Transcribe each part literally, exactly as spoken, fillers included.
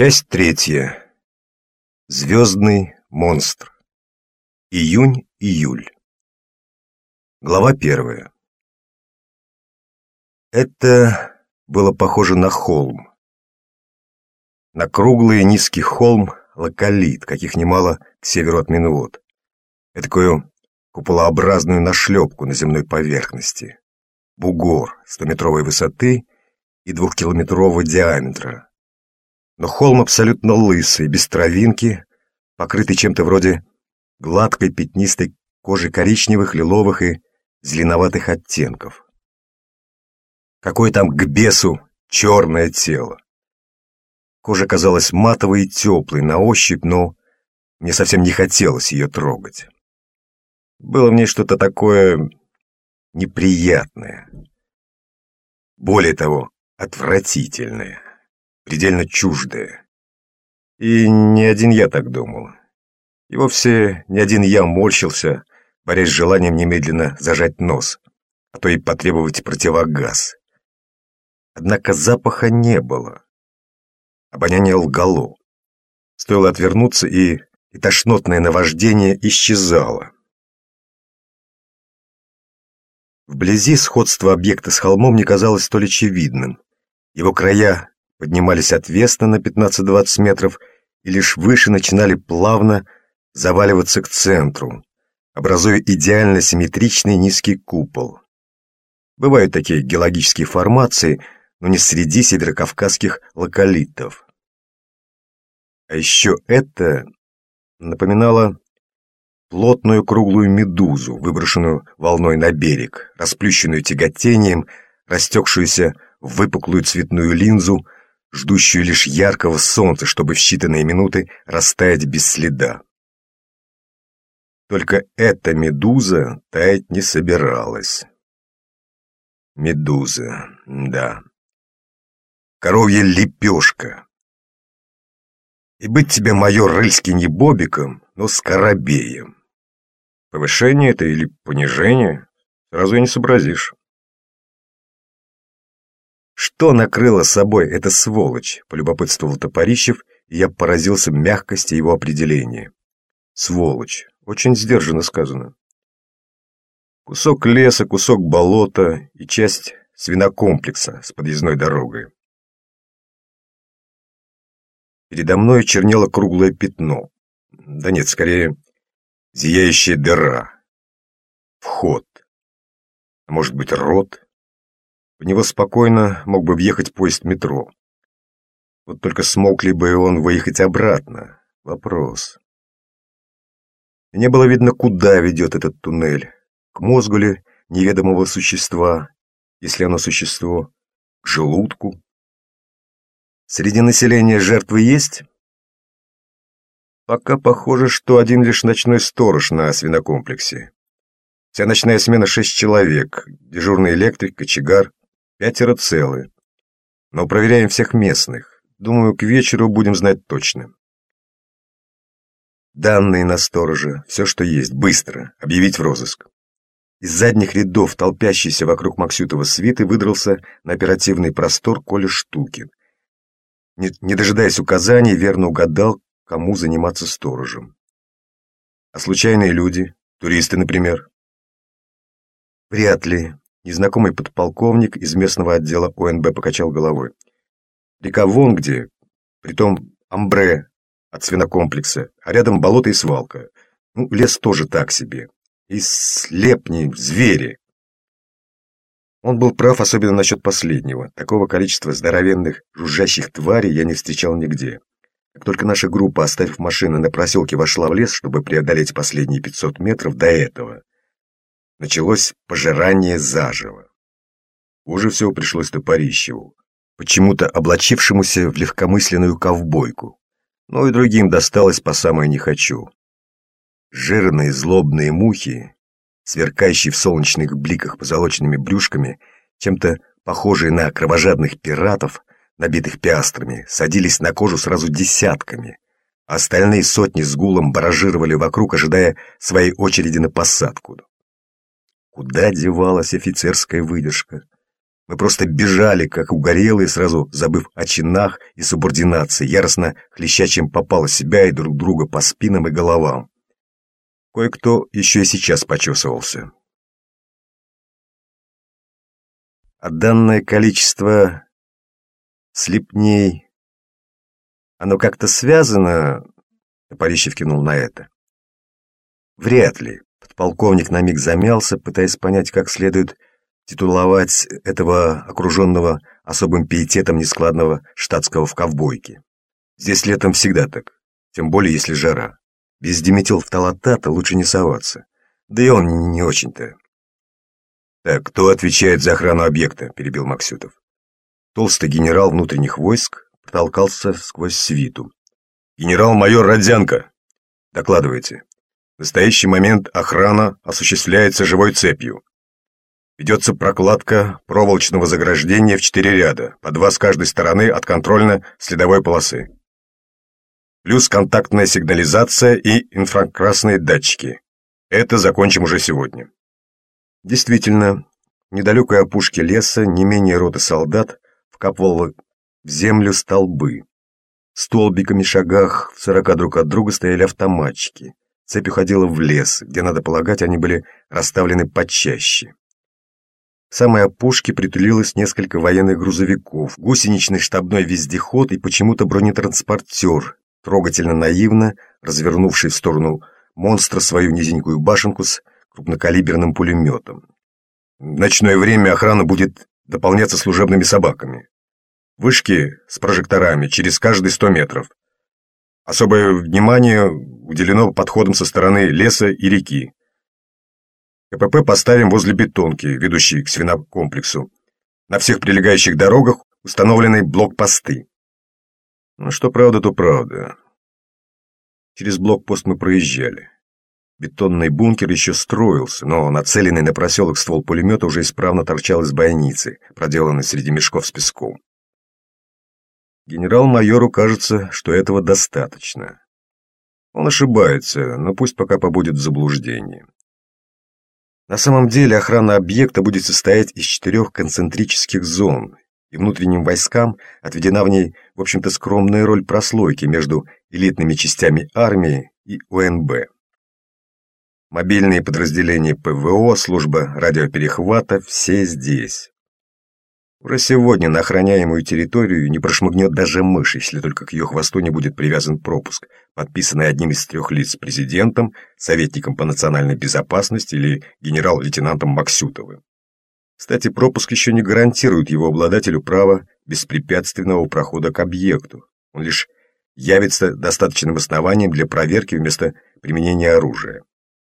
Часть третья. Звездный монстр. Июнь-июль. Глава первая. Это было похоже на холм. На круглый низкий холм локалит, каких немало к северу от Минвод. Этакую куполообразную нашлепку на земной поверхности. Бугор стометровой высоты и двухкилометрового диаметра. Но холм абсолютно лысый, без травинки, покрытый чем-то вроде гладкой пятнистой кожи коричневых, лиловых и зеленоватых оттенков. Какое там к бесу черное тело. Кожа казалась матовой и теплой на ощупь, но мне совсем не хотелось ее трогать. Было в ней что-то такое неприятное. Более того, отвратительное. Предельно чуждое. И не один я так думал. И вовсе не один я морщился, борясь с желанием немедленно зажать нос, а то и потребовать противогаз. Однако запаха не было. Обоняние лгало. Стоило отвернуться, и, и тошнотное наваждение исчезало. Вблизи сходство объекта с холмом не казалось столь очевидным. Его края поднимались отвесно на пятнадцать-двадцать метров и лишь выше начинали плавно заваливаться к центру, образуя идеально симметричный низкий купол. Бывают такие геологические формации, но не среди северокавказских локалитов. А еще это напоминало плотную круглую медузу, выброшенную волной на берег, расплющенную тяготением, растекшуюся в выпуклую цветную линзу, ждущую лишь яркого солнца, чтобы в считанные минуты растаять без следа. Только эта медуза таять не собиралась. Медуза, да. Коровья лепешка. И быть тебе, майор Рыльский, не Бобиком, но скоробеем. Повышение это или понижение, сразу и не сообразишь. «Что накрыло собой эта сволочь?» — полюбопытствовал Топорищев, и я поразился мягкости его определения. «Сволочь. Очень сдержанно сказано. Кусок леса, кусок болота и часть свинокомплекса с подъездной дорогой». Передо мной чернело круглое пятно. Да нет, скорее, зияющая дыра. Вход. А может быть, рот? В него спокойно мог бы въехать поезд метро. Вот только смог ли бы он выехать обратно? Вопрос. И не было видно, куда ведет этот туннель. К мозгу ли неведомого существа, если оно существо, к желудку? Среди населения жертвы есть? Пока похоже, что один лишь ночной сторож на свинокомплексе. Вся ночная смена шесть человек, дежурный электрик, кочегар. Пятеро целы. Но проверяем всех местных. Думаю, к вечеру будем знать точно. Данные на сторожа, все, что есть, быстро, объявить в розыск. Из задних рядов, толпящийся вокруг Максютова свиты, выдрался на оперативный простор Коля Штукин. Не, не дожидаясь указаний, верно угадал, кому заниматься сторожем. А случайные люди, туристы, например? Вряд ли. Незнакомый подполковник из местного отдела О Н Б покачал головой. Река вон где, притом амбре от свинокомплекса, а рядом болото и свалка. Ну, лес тоже так себе. И слепни, звери. Он был прав, особенно насчет последнего. Такого количества здоровенных, жужжащих тварей я не встречал нигде. Как только наша группа, оставив машины на проселке, вошла в лес, чтобы преодолеть последние пятьсот метров до этого, началось пожирание заживо. Хуже всего пришлось Топорищеву, почему-то облачившемуся в легкомысленную ковбойку, но и другим досталось по самое не хочу. Жирные злобные мухи, сверкающие в солнечных бликах позолоченными брюшками, чем-то похожие на кровожадных пиратов, набитых пиастрами, садились на кожу сразу десятками, а остальные сотни с гулом баражировали вокруг, ожидая своей очереди на посадку. Куда девалась офицерская выдержка? Мы просто бежали, как угорелые, сразу забыв о чинах и субординации, яростно хлеща чем попало себя и друг друга по спинам и головам. Кое-кто еще и сейчас почесывался. А данное количество слепней, оно как-то связано? Топорищев кивнул на это. Вряд ли. Подполковник на миг замялся, пытаясь понять, как следует титуловать этого окруженного особым пиететом нескладного штатского в ковбойке. Здесь летом всегда так, тем более если жара. Без диметилфталатата лучше не соваться. Да и он не очень-то. «Так, кто отвечает за охрану объекта?» – перебил Максютов. Толстый генерал внутренних войск протолкался сквозь свиту. «Генерал-майор Родзянко, докладывайте. В настоящий момент охрана осуществляется живой цепью. Ведется прокладка проволочного заграждения в четыре ряда, по два с каждой стороны от контрольно-следовой полосы. Плюс контактная сигнализация и инфракрасные датчики. Это закончим уже сегодня». Действительно, в недалекой опушке леса не менее роты солдат вкапывало в землю столбы. Столбиками шагах в сорока друг от друга стояли автоматчики. Цепь уходила в лес, где, надо полагать, они были расставлены почаще. В самой опушке притулилось несколько военных грузовиков, гусеничный штабной вездеход и почему-то бронетранспортер, трогательно наивно развернувший в сторону монстра свою низенькую башенку с крупнокалиберным пулеметом. В ночное время охрана будет дополняться служебными собаками. Вышки с прожекторами через каждые сто метров. Особое внимание уделено подходам со стороны леса и реки. КПП поставим возле бетонки, ведущей к свинокомплексу. На всех прилегающих дорогах установлены блокпосты. Ну, что правда, то правда. Через блокпост мы проезжали. Бетонный бункер еще строился, но нацеленный на проселок ствол пулемета уже исправно торчал из бойницы, проделанной среди мешков с песком. Генерал-майору кажется, что этого достаточно. Он ошибается, но пусть пока побудет в заблуждении. На самом деле охрана объекта будет состоять из четырех концентрических зон, и внутренним войскам отведена в ней, в общем-то, скромная роль прослойки между элитными частями армии и ОНБ. Мобильные подразделения ПВО, служба радиоперехвата – все здесь. Уже сегодня на охраняемую территорию не прошмыгнет даже мышь, если только к ее хвосту не будет привязан пропуск, подписанный одним из трех лиц президентом, советником по национальной безопасности или генерал-лейтенантом Максютовым. Кстати, пропуск еще не гарантирует его обладателю права беспрепятственного прохода к объекту. Он лишь явится достаточным основанием для проверки вместо применения оружия.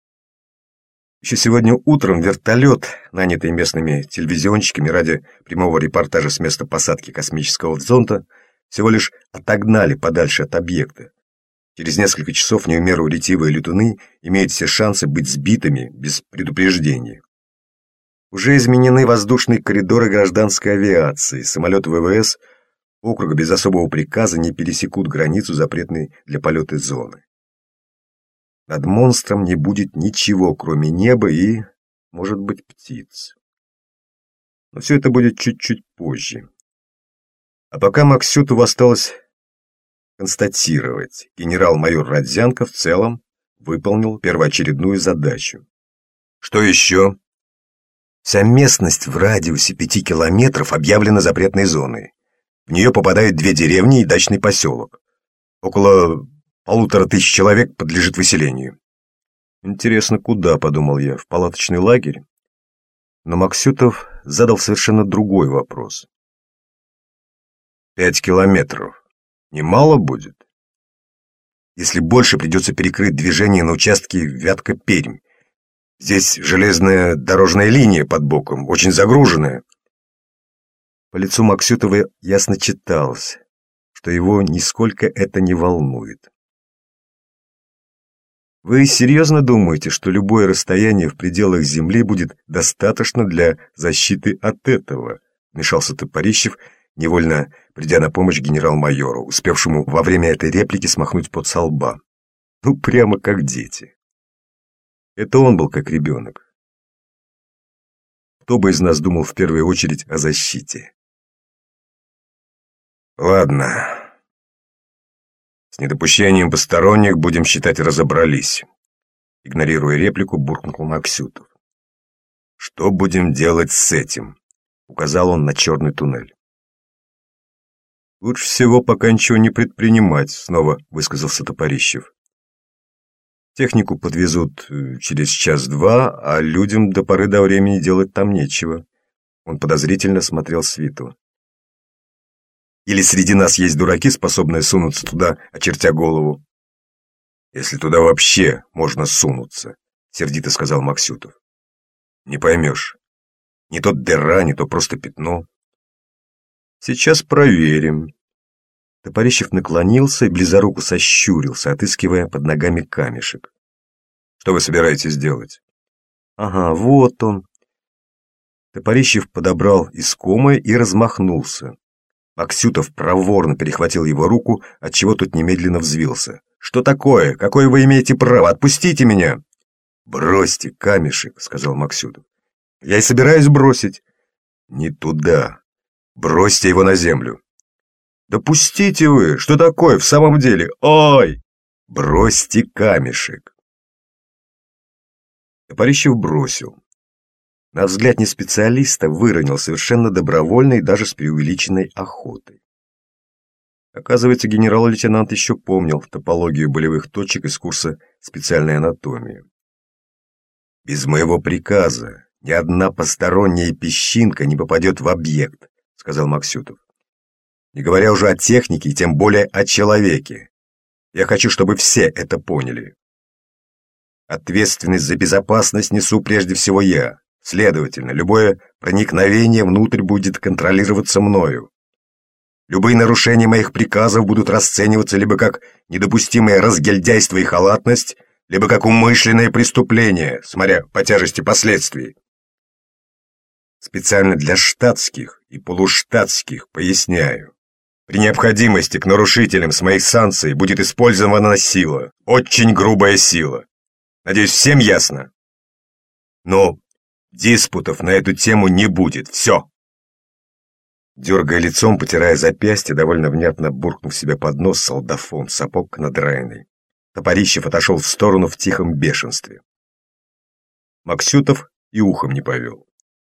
Еще сегодня утром вертолет, нанятый местными телевизионщиками ради прямого репортажа с места посадки космического зонда, всего лишь отогнали подальше от объекта. Через несколько часов не в меру ретивые летуны имеют все шансы быть сбитыми без предупреждения. Уже изменены воздушные коридоры гражданской авиации, самолеты ВВС округа без особого приказа не пересекут границу запретной для полета зоны. Над монстром не будет ничего, кроме неба и, может быть, птиц. Но все это будет чуть-чуть позже. А пока Максютову осталось констатировать, генерал-майор Родзянко в целом выполнил первоочередную задачу. Что еще? Вся местность в радиусе пяти километров объявлена запретной зоной. В нее попадают две деревни и дачный поселок. Около полутора тысяч человек подлежит выселению. Интересно, куда, подумал я, в палаточный лагерь? Но Максютов задал совершенно другой вопрос. Пять километров. Немало будет? Если больше, придется перекрыть движение на участке Вятка-Пермь. Здесь железная дорожная линия под боком, очень загруженная. По лицу Максютова ясно читалось, что его нисколько это не волнует. Вы серьезно думаете, что любое расстояние в пределах Земли будет достаточно для защиты от этого? Вмешался Топорищев, невольно придя на помощь генерал-майору, успевшему во время этой реплики смахнуть пот со лба. Ну, прямо как дети. Это он был как ребенок. Кто бы из нас думал в первую очередь о защите? Ладно. С недопущением посторонних, будем считать, разобрались. Игнорируя реплику, буркнул Максютов. Что будем делать с этим? Указал он на черный туннель. Лучше всего пока ничего не предпринимать, снова высказался Топорищев. Технику подвезут через час-два, а людям до поры до времени делать там нечего. Он подозрительно смотрел свиту. Или среди нас есть дураки, способные сунуться туда, очертя голову? Если туда вообще можно сунуться, сердито сказал Максютов. Не поймешь. Не то дыра, не то просто пятно. Сейчас проверим. Топорищев наклонился и близоруко сощурился, отыскивая под ногами камешек. Что вы собираетесь делать? Ага, вот он. Топорищев подобрал искомое и размахнулся. Максютов проворно перехватил его руку, отчего тот немедленно взвился. «Что такое? Какое вы имеете право? Отпустите меня!» «Бросьте камешек», — сказал Максютов. «Я и собираюсь бросить». «Не туда. Бросьте его на землю». «Да пустите вы! Что такое в самом деле? Ой!» «Бросьте камешек!» Топорищев бросил. На взгляд не специалиста выронил совершенно добровольно и даже с преувеличенной охотой. Оказывается, генерал-лейтенант еще помнил топологию болевых точек из курса специальной анатомии. «Без моего приказа ни одна посторонняя песчинка не попадет в объект», — сказал Максютов. «Не говоря уже о технике и тем более о человеке. Я хочу, чтобы все это поняли. Ответственность за безопасность несу прежде всего я. Следовательно, любое проникновение внутрь будет контролироваться мною. Любые нарушения моих приказов будут расцениваться либо как недопустимое разгильдяйство и халатность, либо как умышленное преступление, смотря по тяжести последствий. Специально для штатских и полуштатских поясняю. При необходимости к нарушителям с моих санкций будет использована сила, очень грубая сила. Надеюсь, всем ясно? Но диспутов на эту тему не будет. Все. Дергая лицом, потирая запястье, довольно внятно буркнув себе под нос солдафон, сапог надраенный. Топорищев отошел в сторону в тихом бешенстве. Максютов и ухом не повел.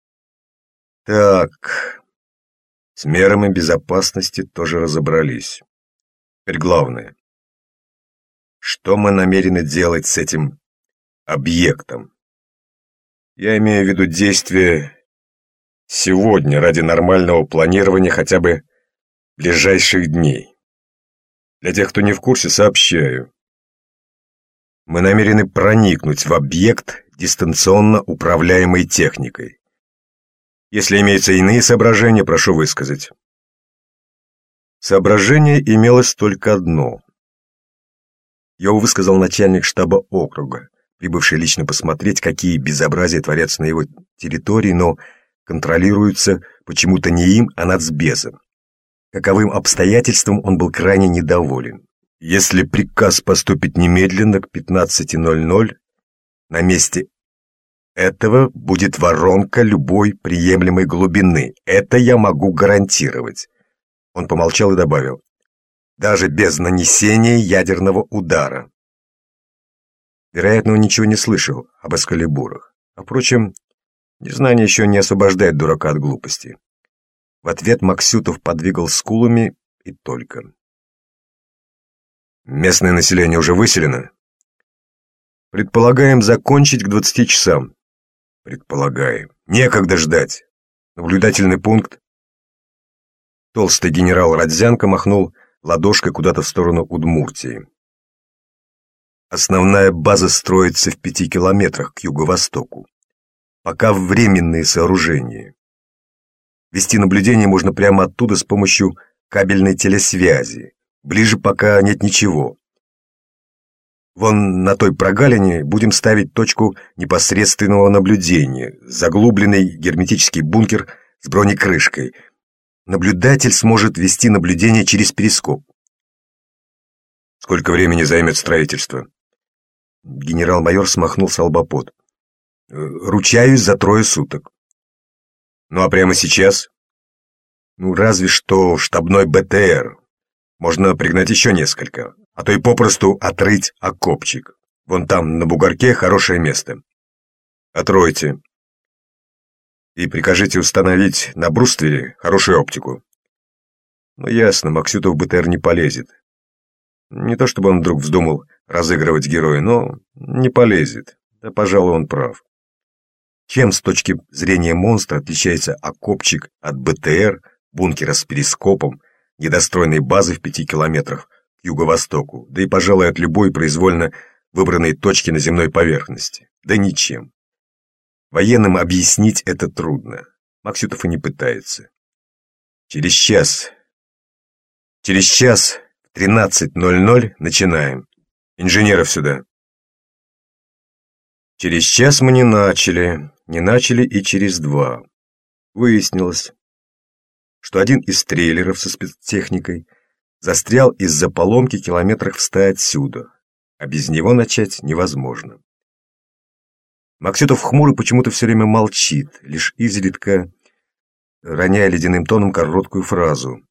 Так, с мерами безопасности тоже разобрались. Теперь главное. Что мы намерены делать с этим объектом? Я имею в виду действия сегодня ради нормального планирования хотя бы ближайших дней. Для тех, кто не в курсе, сообщаю. Мы намерены проникнуть в объект дистанционно управляемой техникой. Если имеются иные соображения, прошу высказать. Соображение имелось только одно. Его высказал начальник штаба округа, прибывший лично посмотреть, какие безобразия творятся на его территории, но контролируются почему-то не им, а нацбезом. Каковым обстоятельством он был крайне недоволен. Если приказ поступит немедленно к пятнадцати ноль-ноль, на месте этого будет воронка любой приемлемой глубины. Это я могу гарантировать. Он помолчал и добавил. Даже без нанесения ядерного удара. Вероятно, он ничего не слышал об эскалибурах. А впрочем, незнание еще не освобождает дурака от глупости. В ответ Максютов подвигал скулами и только. Местное население уже выселено? Предполагаем закончить к двадцати часам. Предполагаем. Некогда ждать. Наблюдательный пункт. Толстый генерал Родзянко махнул ладошкой куда-то в сторону Удмуртии. Основная база строится в пяти километрах к юго-востоку. Пока временные сооружения. Вести наблюдение можно прямо оттуда с помощью кабельной телесвязи. Ближе пока нет ничего. Вон на той прогалине будем ставить точку непосредственного наблюдения, заглубленный герметический бункер с бронекрышкой. Наблюдатель сможет вести наблюдение через перископ. Сколько времени займет строительство? Генерал-майор смахнул с лба пот. Ручаюсь за трое суток. Ну а прямо сейчас? Ну разве что штабной БТР. Можно пригнать еще несколько, а то и попросту отрыть окопчик. Вон там, на бугорке, хорошее место. Отройте. И прикажите установить на бруствере хорошую оптику. Ну ясно, Максютов в БТР не полезет. Не то чтобы он вдруг вздумал разыгрывать героя, но не полезет. Да, пожалуй, он прав. Чем с точки зрения монстра отличается окопчик от БТР, бункера с перископом, недостроенной базы в пяти километрах к юго-востоку, да и, пожалуй, от любой произвольно выбранной точки на земной поверхности? Да ничем. Военным объяснить это трудно. Максютов и не пытается. Через час... Через час в тринадцать ноль ноль начинаем. Инженеров сюда. Через час мы не начали. Не начали и через два. Выяснилось, что один из трейлеров со спецтехникой застрял из-за поломки километрах в ста отсюда, а без него начать невозможно. Максютов хмуро почему-то все время молчит, лишь изредка роняя ледяным тоном короткую фразу.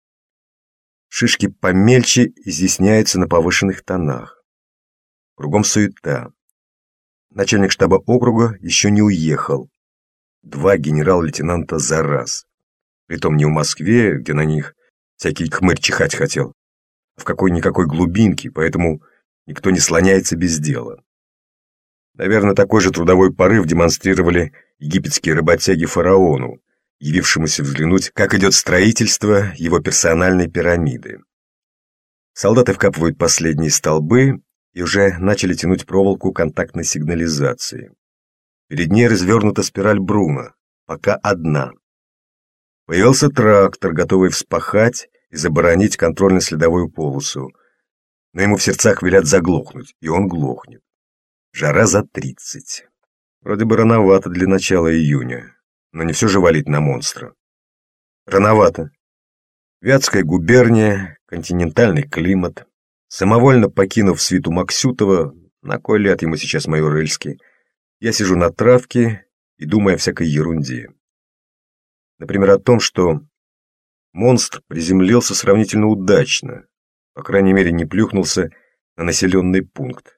Шишки помельче изъясняются на повышенных тонах. Кругом суета. Начальник штаба округа еще не уехал. Два генерал-лейтенанта за раз. Притом не в Москве, где на них всякий хмырь чихать хотел, а в какой-никакой глубинке, поэтому никто не слоняется без дела. Наверное, такой же трудовой порыв демонстрировали египетские работяги фараону, явившемуся взглянуть, как идет строительство его персональной пирамиды. Солдаты вкапывают последние столбы и уже начали тянуть проволоку контактной сигнализации. Перед ней развернута спираль Бруна, пока одна. Появился трактор, готовый вспахать и заборонить контрольно-следовую полосу, но ему в сердцах велят заглохнуть, и он глохнет. Жара за тридцать. Вроде бы рановато для начала июня, но не все же валить на монстра. Рановато. Вятская губерния, континентальный климат. Самовольно покинув свиту Максютова, на кой ляд ему сейчас майор Рыльский, я сижу на травке и думаю о всякой ерунде. Например, о том, что монстр приземлился сравнительно удачно, по крайней мере, не плюхнулся на населенный пункт.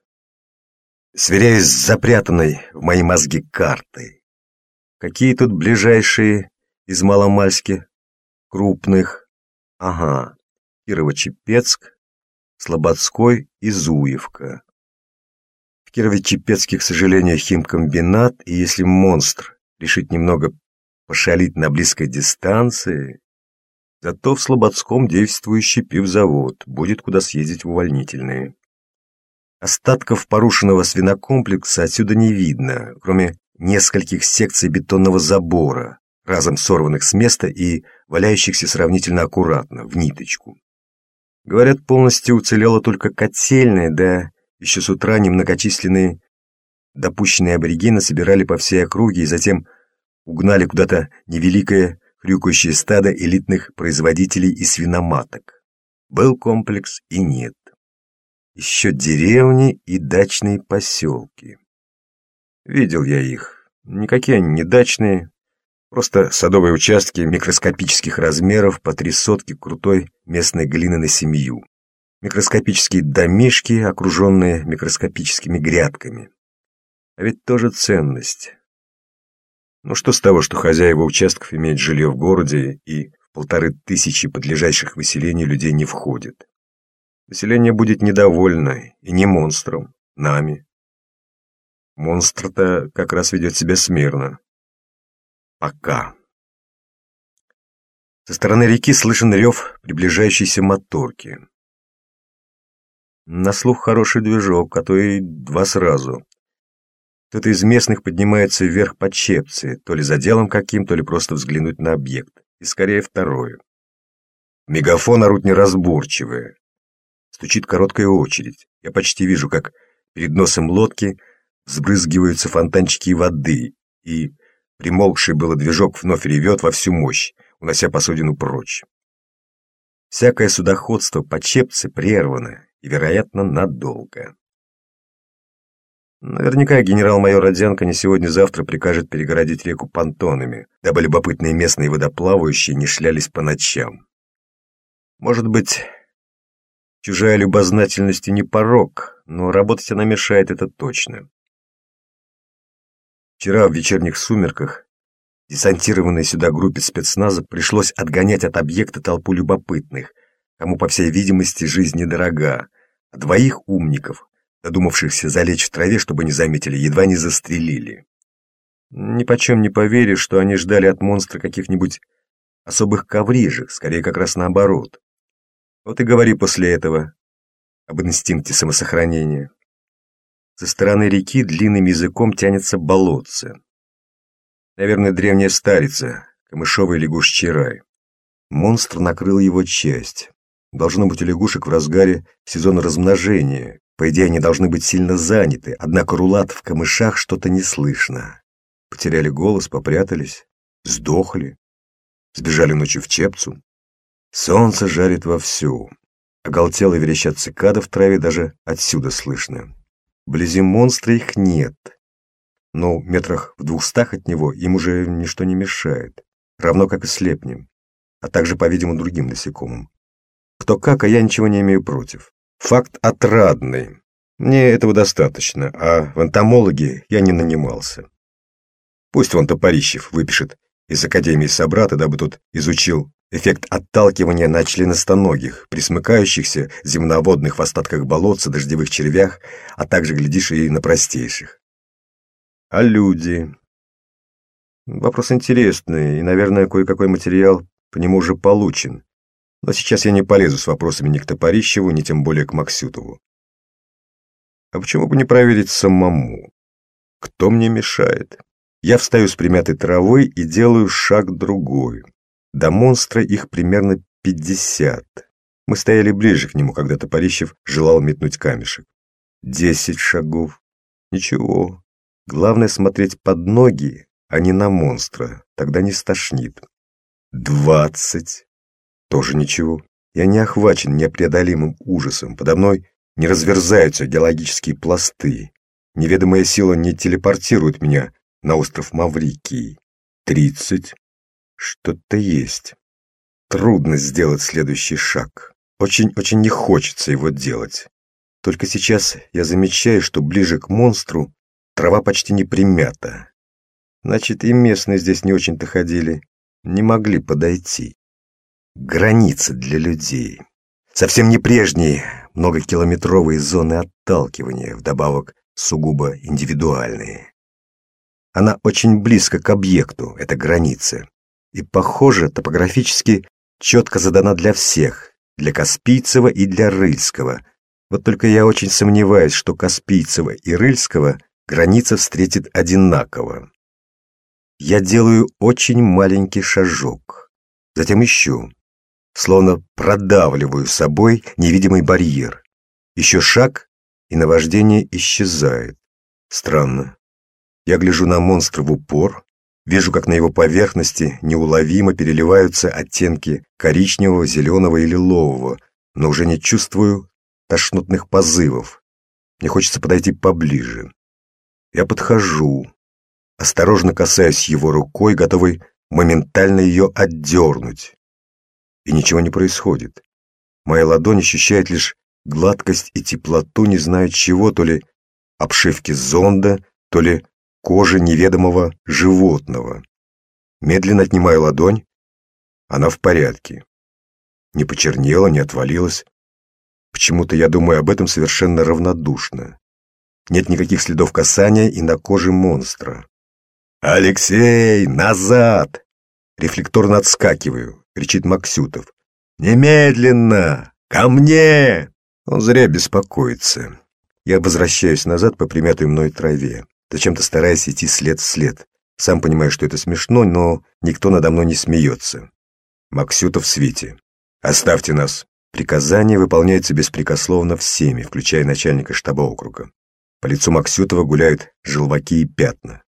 Сверяясь с запрятанной в мои мозги картой, какие тут ближайшие из маломальски крупных? Ага, Кирово-Чепецк, Слободской и Зуевка. В Кирово-Чепецке, к сожалению, химкомбинат, и если монстр решит немного пошалить на близкой дистанции, зато в Слободском действующий пивзавод, будет куда съездить в увольнительные. Остатков порушенного свинокомплекса отсюда не видно, кроме нескольких секций бетонного забора, разом сорванных с места и валяющихся сравнительно аккуратно, в ниточку. Говорят, полностью уцелела только котельная, да еще с утра немногочисленные допущенные аборигены собирали по всей округе и затем угнали куда-то невеликое хрюкающее стадо элитных производителей и свиноматок. Был комплекс и нет. Еще деревни и дачные поселки. Видел я их. Никакие они не дачные, просто садовые участки микроскопических размеров по три сотки крутой местной глины на семью. Микроскопические домишки, окруженные микроскопическими грядками. А ведь тоже ценность. Ну что с того, что хозяева участков имеют жилье в городе и в полторы тысячи подлежащих выселению людей не входит. Население будет недовольно, и не монстром, нами. Монстр-то как раз ведет себя смирно. Пока. Со стороны реки слышен рев приближающейся моторки. На слух хороший движок, а то и два сразу. Кто-то из местных поднимается вверх по Чепце, то ли за делом каким, то ли просто взглянуть на объект. И скорее второе. Мегафон орут неразборчивые. Стучит короткая очередь. Я почти вижу, как перед носом лодки взбрызгиваются фонтанчики воды, и примолкший было движок вновь ревет во всю мощь, унося посудину прочь. Всякое судоходство по Чепце прервано и, вероятно, надолго. Наверняка генерал-майор Родзянко не сегодня-завтра прикажет перегородить реку понтонами, дабы любопытные местные водоплавающие не шлялись по ночам. Может быть, чужая любознательность и не порок, но работать она мешает, это точно. Вчера в вечерних сумерках десантированной сюда группе спецназа пришлось отгонять от объекта толпу любопытных, кому, по всей видимости, жизнь недорога, а двоих умников, додумавшихся залечь в траве, чтобы не заметили, едва не застрелили. Ни почем не поверишь, что они ждали от монстра каких-нибудь особых коврижек, скорее как раз наоборот. Вот и говори после этого об инстинкте самосохранения. Со стороны реки длинным языком тянется болотце. Наверное, древняя старица, камышовый лягушечий рай. Монстр накрыл его часть. Должно быть, у лягушек в разгаре сезон размножения. По идее, они должны быть сильно заняты, однако рулат в камышах что-то не слышно. Потеряли голос, попрятались, сдохли, сбежали ночью в Чепцу. Солнце жарит вовсю. Оголтело верещат цикады в траве, даже отсюда слышно. Вблизи монстра их нет, но метрах в двухстах от него им уже ничто не мешает, равно как и слепням, а также, по-видимому, другим насекомым. Кто как, а я ничего не имею против. Факт отрадный. Мне этого достаточно, а в энтомологи я не нанимался. Пусть вон Топорищев выпишет из Академии собрата, дабы тот изучил эффект отталкивания на членистоногих, присмыкающихся земноводных в остатках болотца, дождевых червях, а также, глядишь, и на простейших. А люди? Вопрос интересный, и, наверное, кое-какой материал по нему уже получен. Но сейчас я не полезу с вопросами ни к Топорищеву, ни тем более к Максютову. А почему бы не проверить самому? Кто мне мешает? Я встаю с примятой травой и делаю шаг другой. До монстра их примерно пятьдесят. Мы стояли ближе к нему, когда Топорищев желал метнуть камешек. Десять шагов. Ничего. Главное смотреть под ноги, а не на монстра. Тогда не стошнит. Двадцать. Тоже ничего. Я не охвачен непреодолимым ужасом. Подо мной не разверзаются геологические пласты. Неведомая сила не телепортирует меня на остров Маврикий. Тридцать. Что-то есть. Трудно сделать следующий шаг. Очень-очень не хочется его делать. Только сейчас я замечаю, что ближе к монстру трава почти не примята. Значит, и местные здесь не очень-то ходили. Не могли подойти. Границы для людей. Совсем не прежние многокилометровые зоны отталкивания, вдобавок сугубо индивидуальные. Она очень близко к объекту, эта граница. И, похоже, топографически четко задана для всех, для Каспийцева и для Рыльского. Вот только я очень сомневаюсь, что Каспийцева и Рыльского граница встретит одинаково. Я делаю очень маленький шажок, затем еще, словно продавливаю собой невидимый барьер. Еще шаг, и наваждение исчезает. Странно. Я гляжу на монстра в упор, вижу, как на его поверхности неуловимо переливаются оттенки коричневого, зеленого и лилового, но уже не чувствую тошнотных позывов. Мне хочется подойти поближе. Я подхожу, осторожно касаюсь его рукой, готовый моментально ее отдернуть. И ничего не происходит. Моя ладонь ощущает лишь гладкость и теплоту не знаю чего, то ли обшивки зонда, то ли кожи неведомого животного. Медленно отнимаю ладонь. Она в порядке. Не почернела, не отвалилась. Почему-то я думаю об этом совершенно равнодушно. Нет никаких следов касания и на коже монстра. «Алексей, назад!» Рефлекторно отскакиваю, кричит Максютов. «Немедленно! Ко мне!» Он зря беспокоится. Я возвращаюсь назад по примятой мной траве, зачем-то стараясь идти след в след. Сам понимаю, что это смешно, но никто надо мной не смеется. Максютов с Витей. «Оставьте нас!» Приказание выполняется беспрекословно всеми, включая начальника штаба округа. По лицу Максютова гуляют желваки и пятна.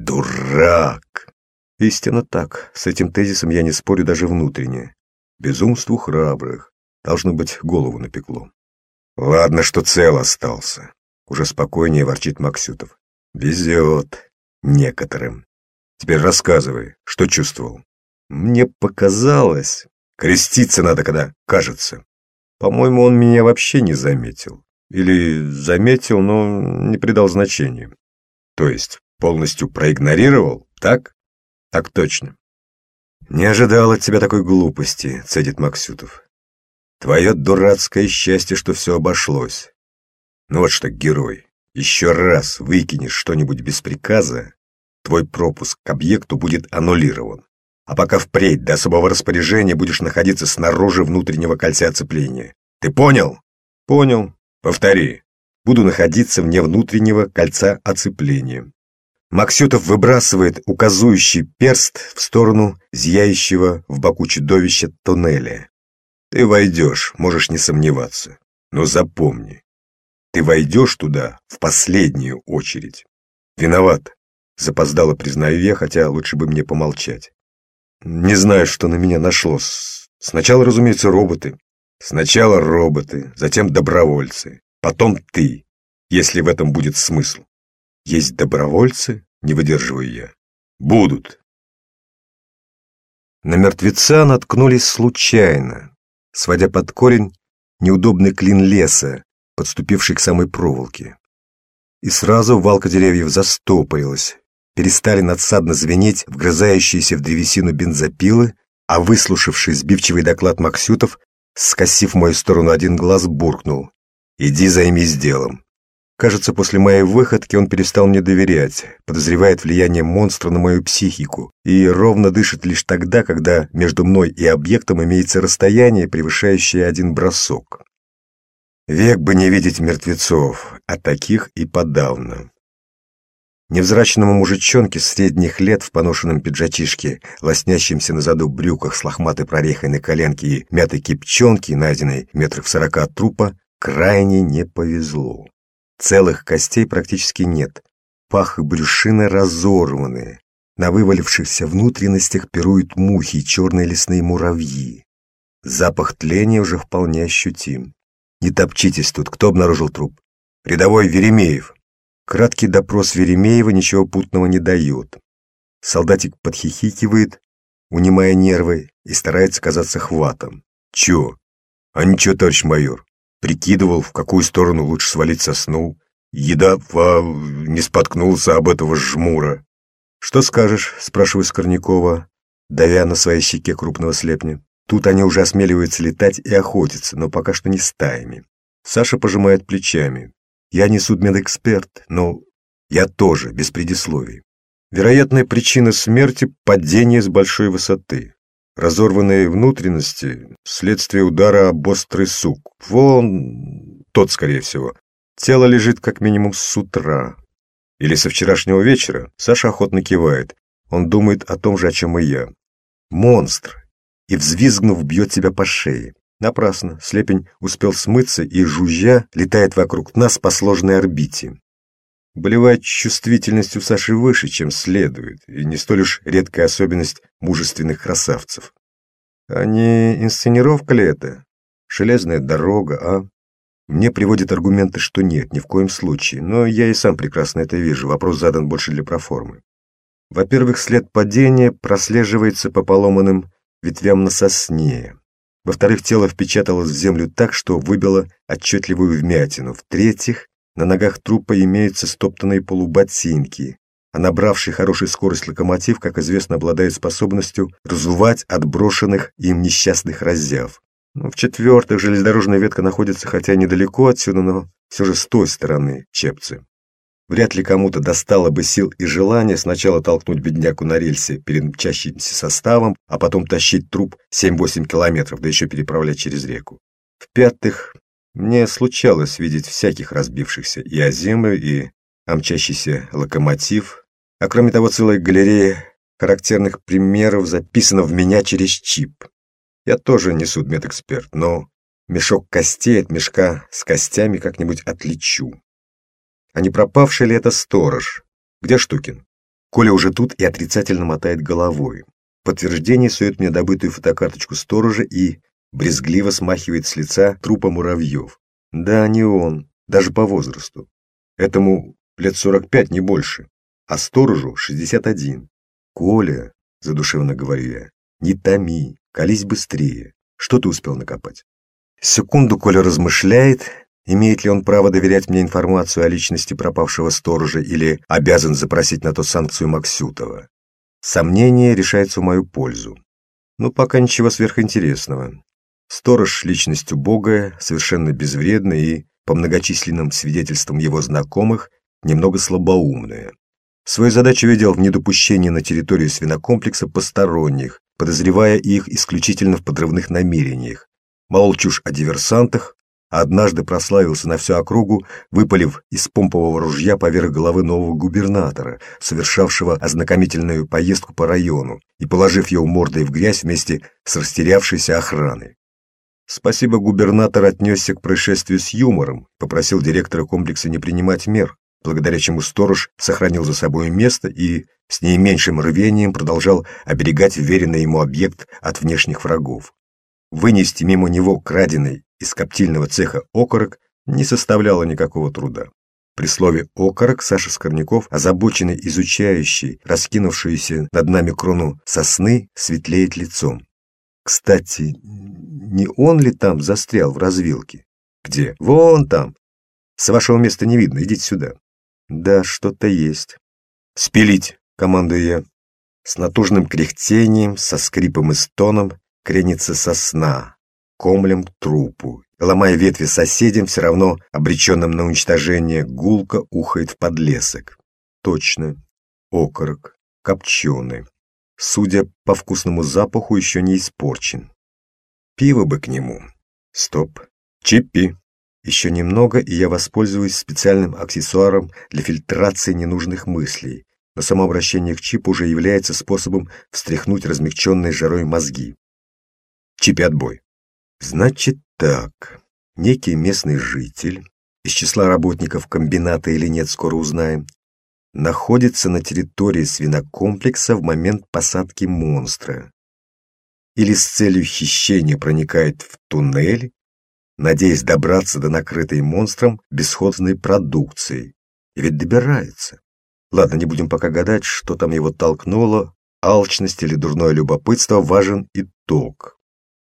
«Дурак!» Истинно так. С этим тезисом я не спорю даже внутренне. Безумству храбрых. Должно быть, голову напекло. Ладно, что цел остался. Уже спокойнее ворчит Максютов. Везет некоторым. Теперь рассказывай, что чувствовал. Мне показалось... Креститься надо, когда кажется. По-моему, он меня вообще не заметил. Или заметил, но не придал значения. То есть полностью проигнорировал, так? Так точно. Не ожидал от тебя такой глупости, цедит Максютов. Твое дурацкое счастье, что все обошлось. Ну вот что, герой, еще раз выкинешь что-нибудь без приказа, твой пропуск к объекту будет аннулирован. А пока впредь до особого распоряжения будешь находиться снаружи внутреннего кольца оцепления. Ты понял? Понял. Повтори. Буду находиться вне внутреннего кольца оцепления. Максютов выбрасывает указующий перст в сторону зияющего в боку чудовища туннеля. Ты войдешь, можешь не сомневаться. Но запомни, ты войдешь туда в последнюю очередь. Виноват. Запоздало признаю я, хотя лучше бы мне помолчать. Не знаю, что на меня нашло. Сначала, разумеется, роботы. Сначала роботы, затем добровольцы. Потом ты, если в этом будет смысл. Есть добровольцы? Не выдерживаю я. Будут. На мертвеца наткнулись случайно, сводя под корень неудобный клин леса, подступивший к самой проволоке. И сразу валка деревьев застопорилась. Перестали надсадно звенеть вгрызающиеся в древесину бензопилы, а выслушавший сбивчивый доклад Максютов, скосив в мою сторону один глаз, буркнул. «Иди займись делом». Кажется, после моей выходки он перестал мне доверять, подозревает влияние монстра на мою психику и ровно дышит лишь тогда, когда между мной и объектом имеется расстояние, превышающее один бросок. Век бы не видеть мертвецов, а таких и подавно. Невзрачному мужичонке средних лет в поношенном пиджачишке, лоснящемся на заду брюках с лохматой прорехой на коленке и мятой кипчонке, найденной метрах в сорока от трупа, крайне не повезло. Целых костей практически нет. Пах и брюшина разорваны. На вывалившихся внутренностях пируют мухи и черные лесные муравьи. Запах тления уже вполне ощутим. Не топчитесь тут, кто обнаружил труп? Рядовой Веремеев. Краткий допрос Веремеева ничего путного не дает. Солдатик подхихикивает, унимая нервы, и старается казаться хватом. Чё? А ничего, товарищ майор. Прикидывал, в какую сторону лучше свалить сосну. Еда а, не споткнулся об этого жмура. «Что скажешь?» — спрашиваю Скорнякова, давя на своей щеке крупного слепня. Тут они уже осмеливаются летать и охотиться, но пока что не стаями. Саша пожимает плечами. Я не судмедэксперт, но я тоже, без предисловий. Вероятная причина смерти – падение с большой высоты. Разорванные внутренности – следствие удара об острый сук. Вон тот, скорее всего. Тело лежит как минимум с утра. Или со вчерашнего вечера. Саша охотно кивает. Он думает о том же, о чем и я. Монстр. И, взвизгнув, бьет себя по шее. Напрасно. Слепень успел смыться и, жужжа, летает вокруг нас по сложной орбите. Болевая чувствительность у Саши выше, чем следует, и не столь уж редкая особенность мужественных красавцев. А не инсценировка ли это? Железная дорога, а? Мне приводят аргументы, что нет, ни в коем случае, но я и сам прекрасно это вижу, вопрос задан больше для проформы. Во-первых, след падения прослеживается по поломанным ветвям на сосне. Во-вторых, тело впечаталось в землю так, что выбило отчетливую вмятину. В-третьих, на ногах трупа имеются стоптанные полуботинки, а набравший хорошую скорость локомотив, как известно, обладает способностью разувать отброшенных им несчастных раззяв. Ну, в-четвертых, железнодорожная ветка находится хотя недалеко отсюда, но все же с той стороны Чепцы. Вряд ли кому-то достало бы сил и желания сначала толкнуть бедняку на рельсе перед мчащимся составом, а потом тащить труп семь-восемь километров, да еще переправлять через реку. В-пятых, мне случалось видеть всяких разбившихся и о землю, и о мчащийся локомотив, а кроме того целая галерея характерных примеров записана в меня через чип. Я тоже не судмедэксперт, но мешок костей от мешка с костями как-нибудь отличу. А не пропавший ли это сторож? Где Штукин? Коля уже тут и отрицательно мотает головой. В подтверждение сует мне добытую фотокарточку сторожа и брезгливо смахивает с лица трупа муравьев. Да, не он, даже по возрасту. Этому лет сорок пять, не больше, а сторожу шестьдесят один. Коля, задушевно говорю я, не томи, колись быстрее. Что ты успел накопать? Секунду Коля размышляет, имеет ли он право доверять мне информацию о личности пропавшего сторожа или обязан запросить на то санкцию Максютова. Сомнение решается в мою пользу. Но пока ничего сверхинтересного. Сторож — личность убогая, совершенно безвредная и, по многочисленным свидетельствам его знакомых, немного слабоумная. Свою задачу видел в недопущении на территорию свинокомплекса посторонних, подозревая их исключительно в подрывных намерениях. Молол чушь о диверсантах, а однажды прославился на всю округу, выпалив из помпового ружья поверх головы нового губернатора, совершавшего ознакомительную поездку по району, и положив его мордой в грязь вместе с растерявшейся охраной. Спасибо, губернатор отнесся к происшествию с юмором, попросил директора комплекса не принимать мер, благодаря чему сторож сохранил за собой место и с не меньшим рвением продолжал оберегать вверенный ему объект от внешних врагов. Вынести мимо него краденый из коптильного цеха окорок не составляло никакого труда. При слове «окорок» Саша Скорняков, озабоченный, изучающий раскинувшуюся над нами крону сосны, светлеет лицом. Кстати, не он ли там застрял в развилке? Где? Вон там. С вашего места не видно, идите сюда. Да, что-то есть. Спилить, командую я. С натужным кряхтением, со скрипом и стоном кренится сосна, комлем к трупу, и, ломая ветви соседям, все равно обреченным на уничтожение, гулко ухает в подлесок. Точно, окорок, копченый. Судя по вкусному запаху, еще не испорчен. Пиво бы к нему. Стоп. Чипи. Еще немного, и я воспользуюсь специальным аксессуаром для фильтрации ненужных мыслей, но само обращение к чипу уже является способом встряхнуть размягченные жарой мозги. Чипи, отбой. Значит так, некий местный житель, из числа работников комбината или нет, скоро узнаем, находится на территории свинокомплекса в момент посадки монстра. Или с целью хищения проникает в туннель, надеясь добраться до накрытой монстром бесхозной продукции. И ведь добирается. Ладно, не будем пока гадать, что там его толкнуло, алчность или дурное любопытство, важен итог.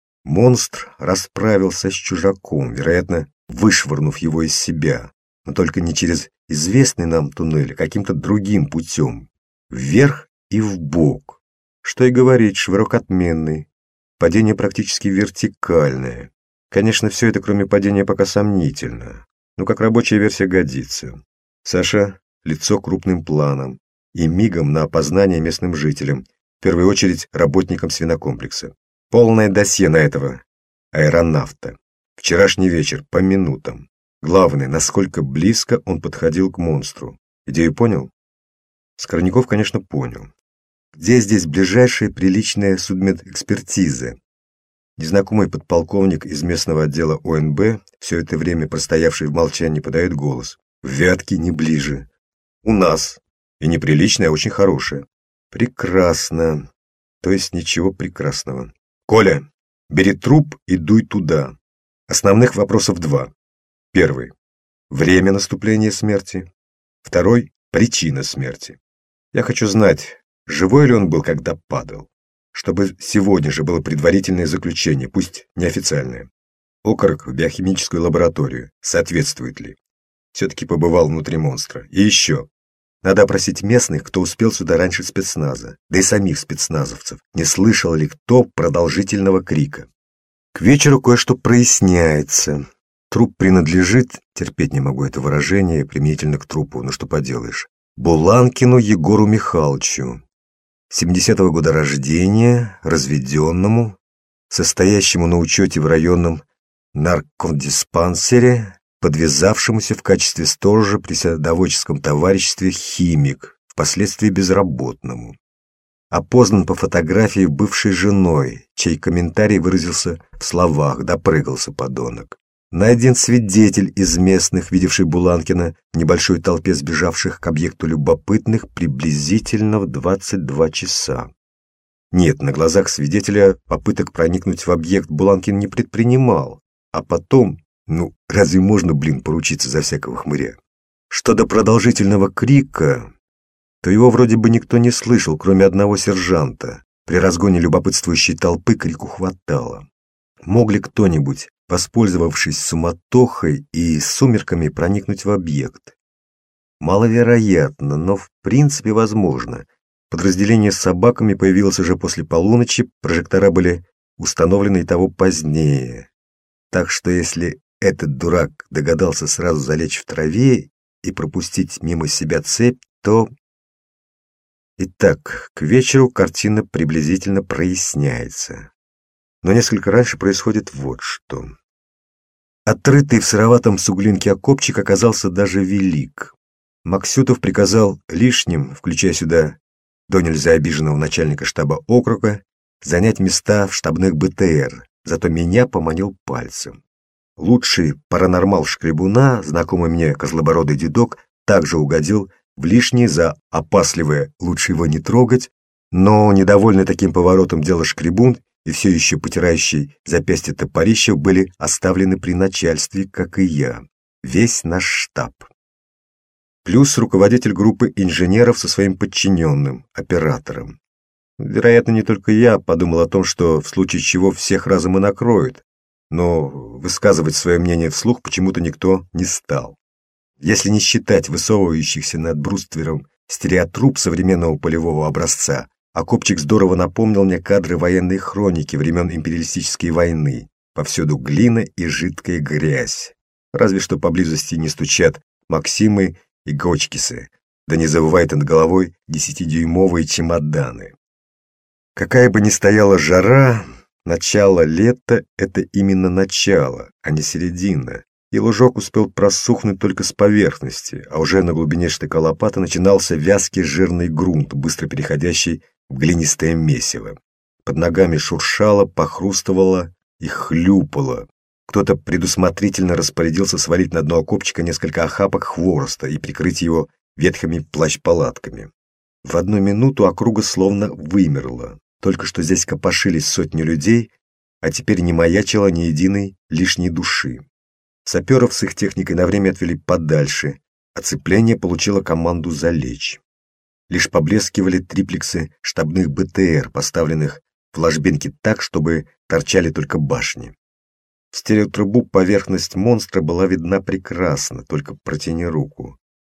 Монстр расправился с чужаком, вероятно, вышвырнув его из себя, но только не через известный нам туннель, а каким-то другим путем, вверх и вбок. Что и говорить, швырок отменный, падение практически вертикальное. Конечно, все это, кроме падения, пока сомнительно, но как рабочая версия годится. Саша, лицо крупным планом и мигом на опознание местным жителям, в первую очередь работникам свинокомплекса. Полное досье на этого аэронавта. Вчерашний вечер, по минутам. Главное, насколько близко он подходил к монстру. Идею понял? Скорняков, конечно, понял. Где здесь ближайшая приличная судмедэкспертиза? Незнакомый подполковник из местного отдела О Н Б, все это время простоявший в молчании, подает голос. В Вятке не ближе. У нас. И неприличная, а очень хорошая. Прекрасно. То есть ничего прекрасного. Коля, бери труп и дуй туда. Основных вопросов два. Первый. Время наступления смерти. Второй. Причина смерти. Я хочу знать, живой ли он был, когда падал. Чтобы сегодня же было предварительное заключение, пусть неофициальное. Окорок в биохимическую лабораторию. Соответствует ли? Все-таки побывал внутри монстра. И еще. Надо опросить местных, кто успел сюда раньше спецназа, да и самих спецназовцев. Не слышал ли кто продолжительного крика? К вечеру кое-что проясняется. Труп принадлежит, терпеть не могу это выражение, применительно к трупу, но что поделаешь, Буланкину Егору Михайловичу, семидесятого года рождения, разведенному, состоящему на учете в районном наркодиспансере, подвязавшемуся в качестве сторожа при садоводческом товариществе «Химик», впоследствии безработному. Опознан по фотографии бывшей женой, чей комментарий выразился в словах «допрыгался подонок». Найден свидетель из местных, видевший Буланкина в небольшой толпе сбежавших к объекту любопытных приблизительно в двадцать два часа. Нет, на глазах свидетеля попыток проникнуть в объект Буланкин не предпринимал, а потом... Ну, разве можно, блин, поручиться за всякого хмыря? Что до продолжительного крика, то его вроде бы никто не слышал, кроме одного сержанта. При разгоне любопытствующей толпы крику хватало. Мог ли кто-нибудь, воспользовавшись суматохой и сумерками, проникнуть в объект? Маловероятно, но в принципе возможно. Подразделение с собаками появилось уже после полуночи, прожектора были установлены и того позднее. Так что если этот дурак догадался сразу залечь в траве и пропустить мимо себя цепь, то... Итак, к вечеру картина приблизительно проясняется. Но несколько раньше происходит вот что. Отрытый в сыроватом суглинке окопчик оказался даже велик. Максютов приказал лишним, включая сюда до нельзя обиженного начальника штаба округа, занять места в штабных БТР, зато меня поманил пальцем. Лучший паранормал Шкребуна, знакомый мне козлобородый дедок, также угодил в лишний за опасливое «лучше его не трогать», но недовольный таким поворотом дела Шкребун и все еще потирающий запястье топорищев были оставлены при начальстве, как и я, весь наш штаб. Плюс руководитель группы инженеров со своим подчиненным, оператором. Вероятно, не только я подумал о том, что в случае чего всех разом и накроют, но высказывать свое мнение вслух почему-то никто не стал. Если не считать высовывающихся над бруствером стереотруб современного полевого образца, окопчик здорово напомнил мне кадры военной хроники времен империалистической войны. Повсюду глина и жидкая грязь. Разве что поблизости не стучат Максимы и Гочкисы, да не забывает над головой десятидюймовые чемоданы. Какая бы ни стояла жара, начало лета — это именно начало, а не середина, и лужок успел просохнуть только с поверхности, а уже на глубине штыка-лопаты начинался вязкий жирный грунт, быстро переходящий в глинистое месиво. Под ногами шуршало, похрустывало и хлюпало. Кто-то предусмотрительно распорядился свалить на дно окопчика несколько охапок хвороста и прикрыть его ветхими плащ-палатками. В одну минуту округа словно вымерла. Только что здесь копошились сотни людей, а теперь не маячило ни единой лишней души. Саперов с их техникой на время отвели подальше. Оцепление получило команду залечь. Лишь поблескивали триплексы штабных БТР, поставленных в ложбинки так, чтобы торчали только башни. В стереотрубу поверхность монстра была видна прекрасно, только протяни руку.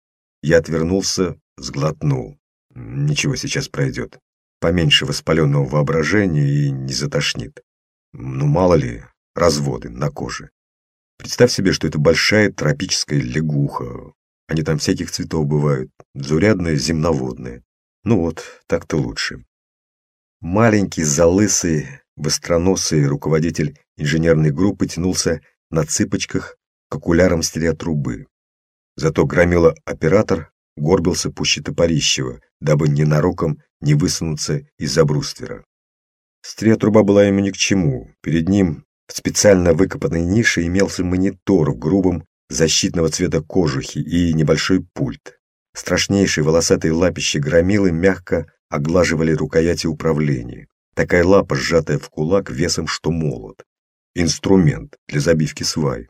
Я отвернулся, сглотнул. Ничего, сейчас пройдет. Поменьше воспаленного воображения и не затошнит. Ну, мало ли, разводы на коже. Представь себе, что это большая тропическая лягуха. Они там всяких цветов бывают, заурядные, земноводные. Ну вот, так-то лучше. Маленький, залысый, быстроносый руководитель инженерной группы тянулся на цыпочках к окулярам стереотрубы. Зато громила-оператор горбился пуще топорищева, дабы ненароком не высунуться из-за бруствера. Стереотруба была ему ни к чему. Перед ним в специально выкопанной нише имелся монитор в грубом защитного цвета кожухи и небольшой пульт. Страшнейшие волосатые лапищи громилы мягко оглаживали рукояти управления. Такая лапа, сжатая в кулак, весом что молот. Инструмент для забивки свай.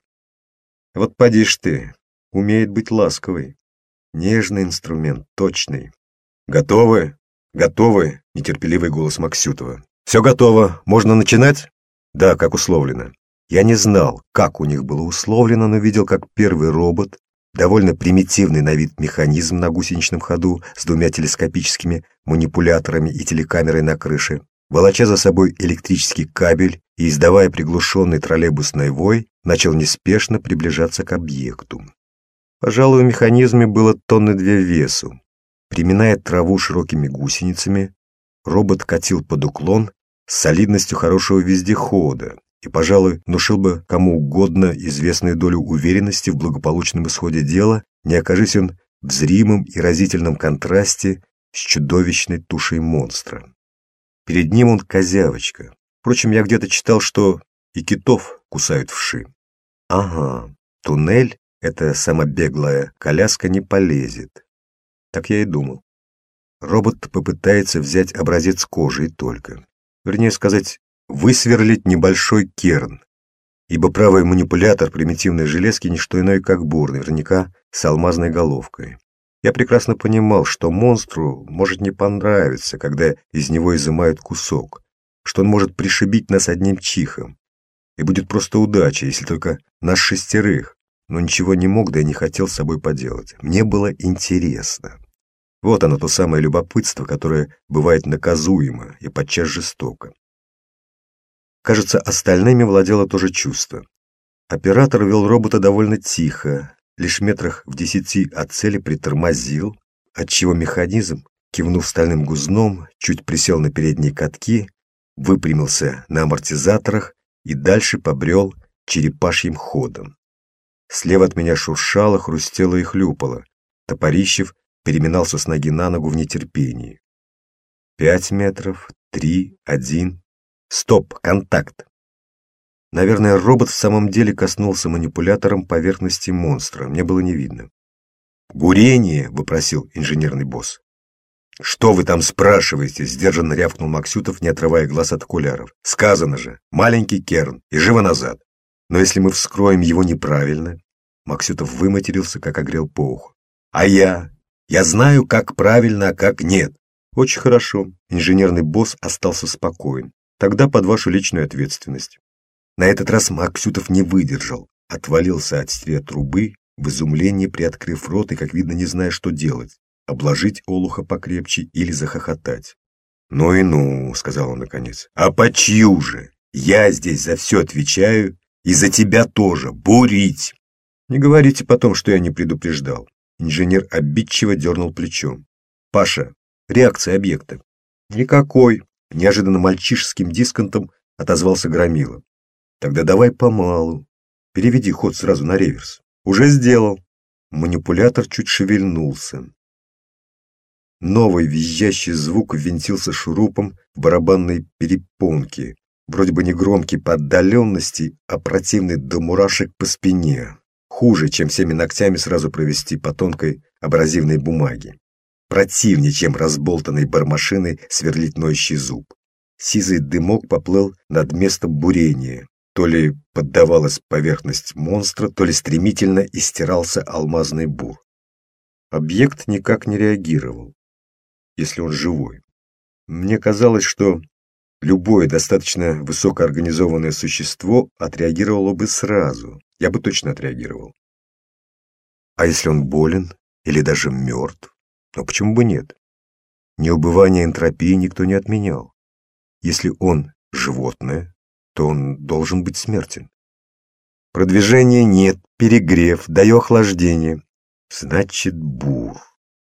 Вот поди ж ты, умеет быть ласковой. Нежный инструмент, точный. «Готовы? Готовы?» — нетерпеливый голос Максютова. «Все готово. Можно начинать?» «Да, как условлено». Я не знал, как у них было условлено, но видел, как первый робот, довольно примитивный на вид механизм на гусеничном ходу с двумя телескопическими манипуляторами и телекамерой на крыше, волоча за собой электрический кабель и издавая приглушенный троллейбусный вой, начал неспешно приближаться к объекту. Пожалуй, в механизме было тонны две весу. Приминая траву широкими гусеницами, робот катил под уклон с солидностью хорошего вездехода и, пожалуй, внушил бы кому угодно известную долю уверенности в благополучном исходе дела, не окажись он в зримом и разительном контрасте с чудовищной тушей монстра. Перед ним он козявочка. Впрочем, я где-то читал, что и китов кусают вши. Ага, туннель эта самобеглая коляска не полезет. Так я и думал. Робот попытается взять образец кожи и только. Вернее сказать, высверлить небольшой керн. ибо правый манипулятор примитивной железки не что иное, как бур, наверняка с алмазной головкой. Я прекрасно понимал, что монстру может не понравиться, когда из него изымают кусок, что он может пришибить нас одним чихом. И будет просто удача, если только нас шестерых, но ничего не мог, да и не хотел с собой поделать. Мне было интересно. Вот оно, то самое любопытство, которое бывает наказуемо и подчас жестоко. Кажется, остальными владело то же чувство. Оператор вел робота довольно тихо, лишь метрах в десяти от цели притормозил, отчего механизм, кивнув стальным гузном, чуть присел на передние катки, выпрямился на амортизаторах и дальше побрел черепашьим ходом. Слева от меня шуршало, хрустело и хлюпало. Топорищев переминался с ноги на ногу в нетерпении. Пять метров, три, один. Стоп, контакт. Наверное, робот в самом деле коснулся манипулятором поверхности монстра. Мне было не видно. «Бурение?» — вопросил инженерный босс. «Что вы там спрашиваете?» — сдержанно рявкнул Максютов, не отрывая глаз от окуляров. «Сказано же, маленький керн, и живо назад. Но если мы вскроем его неправильно...» Максютов выматерился, как огрел по уху. «А я? Я знаю, как правильно, а как нет». «Очень хорошо». Инженерный босс остался спокоен. «Тогда под вашу личную ответственность». На этот раз Максютов не выдержал, отвалился от стрия трубы, в изумлении приоткрыв рот и, как видно, не зная, что делать, обложить олуха покрепче или захохотать. «Ну и ну», — сказал он наконец, — «а по чью же? Я здесь за все отвечаю, и за тебя тоже, бурить!» «Не говорите потом, что я не предупреждал». Инженер обидчиво дернул плечом. «Паша, реакция объекта». «Никакой», — неожиданно мальчишеским дисконтом отозвался Громила. «Тогда давай помалу. Переведи ход сразу на реверс». «Уже сделал». Манипулятор чуть шевельнулся. Новый визжащий звук ввинтился шурупом в барабанной перепонке, вроде бы не громкий по отдаленности, а противный до мурашек по спине. Хуже, чем всеми ногтями сразу провести по тонкой абразивной бумаге. Противнее, чем разболтанной бармашиной сверлить ноющий зуб. Сизый дымок поплыл над местом бурения. То ли поддавалась поверхность монстра, то ли стремительно истирался алмазный бур. Объект никак не реагировал, если он живой. Мне казалось, что любое достаточно высокоорганизованное существо отреагировало бы сразу. Я бы точно отреагировал. А если он болен или даже мертв? Но почему бы нет? Неубывание энтропии никто не отменял. Если он животное, то он должен быть смертен. Продвижения нет, перегрев, даю охлаждение. Значит, бур.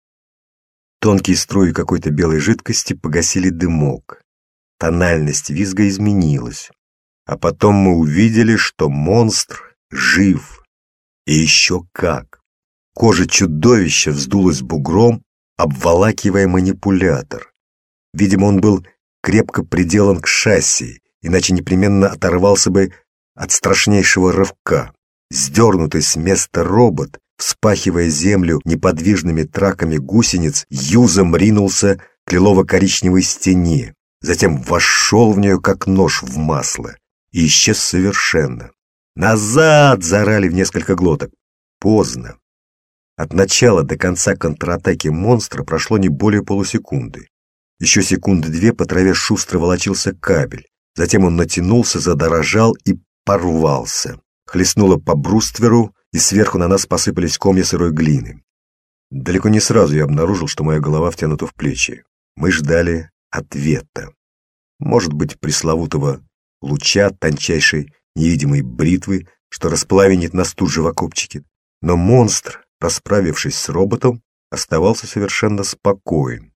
Тонкие струи какой-то белой жидкости погасили дымок. Тональность визга изменилась. А потом мы увидели, что монстр жив. И еще как. Кожа чудовища вздулась бугром, обволакивая манипулятор. Видимо, он был крепко приделан к шасси, иначе непременно оторвался бы от страшнейшего рывка. Сдернутый с места робот, вспахивая землю неподвижными траками гусениц, юзом ринулся к лилово-коричневой стене, затем вошел в нее, как нож в масло, и исчез совершенно. «Назад!» — заорали в несколько глоток. Поздно. От начала до конца контратаки монстра прошло не более полусекунды. Еще секунды две по траве шустро волочился кабель. Затем он натянулся, задорожал и порвался. Хлестнуло по брустверу, и сверху на нас посыпались комья сырой глины. Далеко не сразу я обнаружил, что моя голова втянута в плечи. Мы ждали ответа. Может быть, пресловутого луча, тончайшей невидимой бритвы, что расплавинит нас тут же в окопчике. Но монстр, расправившись с роботом, оставался совершенно спокоен.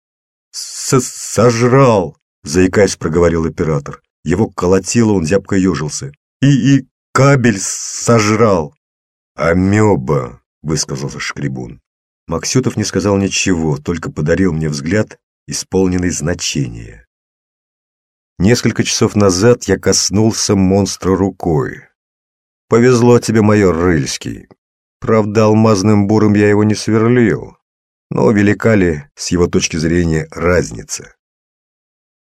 «С-сожрал!» — заикаясь, проговорил оператор. Его колотило, он зябко ежился. «И, и кабель сожрал!» «Амеба!» — высказался Шкребун. Максютов не сказал ничего, только подарил мне взгляд, исполненный значения. Несколько часов назад я коснулся монстра рукой. «Повезло тебе, майор Рыльский. Правда, алмазным буром я его не сверлил. Но велика ли, с его точки зрения, разница?